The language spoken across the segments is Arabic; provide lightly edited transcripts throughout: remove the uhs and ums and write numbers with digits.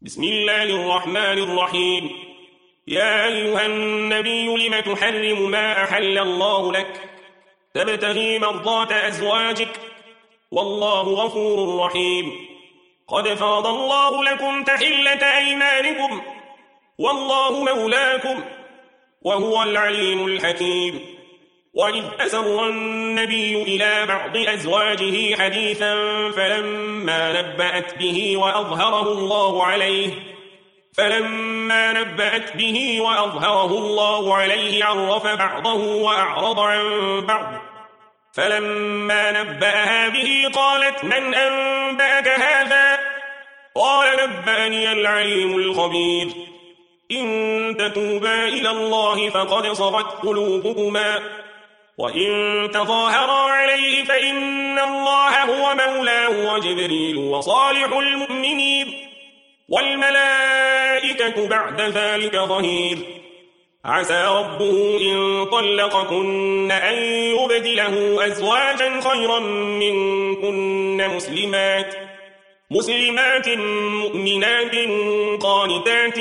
بسم الله الرحمن الرحيم. يا أيها النبي لم تحرم ما أحل الله لك تبتغي مرضات أزواجك والله غفور رحيم. قد فرض الله لكم تحلة أيمانكم والله مولاكم وهو العليم الحكيم. وإذ أسر النبي إلى بعض أزواجه حديثا فلما نبأت به وأظهره الله عليه عرف بعضه وأعرض عن بعض. فلما نبأها به قالت من أنبأك هذا؟ قال نبأني العليم الخبير. إن تتوبا إلى الله فقد صغت قلوبكما وإن تظاهرا عليه فإن الله هو مولاه وجبريل وصالح المؤمنين والملائكة بعد ذلك ظهير. عسى ربه إن طلقكن أن يبدله أزواجا خيرا منكن مسلمات مؤمنات قانتات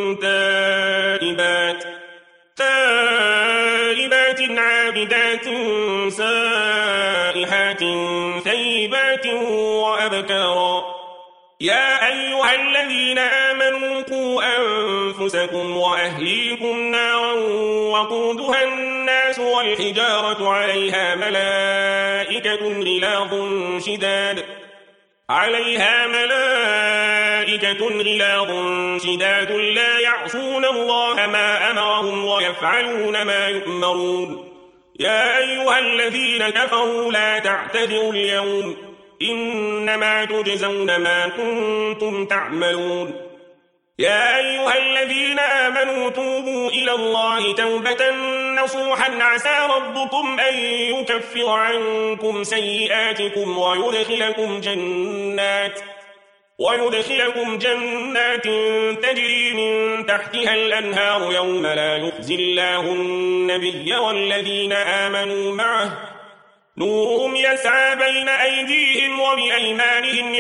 تائبات عابدات سائحات ثيبات وأبكارا. يا أيها الذين آمنوا قوا أنفسكم وأهليكم نارا وقودها الناس والحجارة عليها ملائكة غلاظ شداد لا يعصون الله ما أمرهم ويفعلون ما يؤمرون. يا أيها الذين كفروا لا تعتذروا اليوم إنما تجزون ما كنتم تعملون. يا أيها الذين آمنوا توبوا إلى الله توبة نصوحا عسى ربكم أن يكفر عنكم سيئاتكم ويدخلكم جنات تجري من تحتها الأنهار يوم لا يخزي الله النبي والذين آمنوا معه نورهم يسعى بين أيديهم وبأيمانهم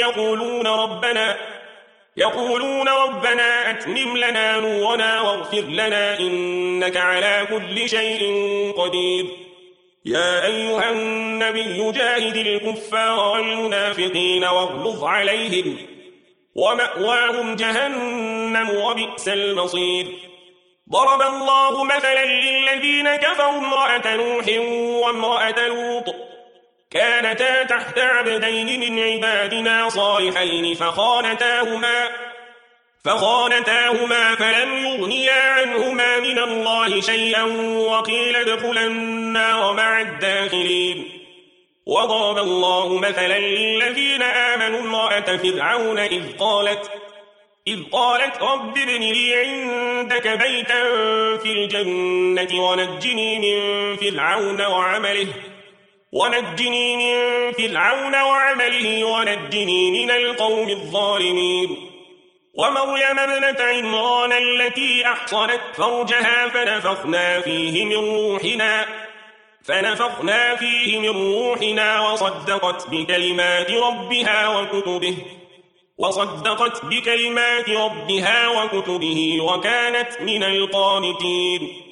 يقولون ربنا أتمم لنا نورنا واغفر لنا إنك على كل شيء قدير. يا أيها النبي جاهد الكفار والمنافقين واغلظ عليهم ومأواهم جهنم وبئس المصير. ضرب الله مثلا للذين كفروا امرأة نوح وامرأة لوط كانتا تحت عبدين من عبادنا صالحين فخانتاهما فلم يغنيا عنهما من الله شيئا وقيل ادخلا النار مع الداخلين. وضرب الله مثلا للذين آمنوا امرأة فرعون إذ قالت رب ابن لي عندك بيتا في الجنة ونجني من فرعون وعمله ونجني من القوم الظالمين. ومريم ابنة عمران التي أحصنت فرجها فنفخنا فيه من روحنا وصدقت بكلمات ربها وكتبه وكانت من القانتين.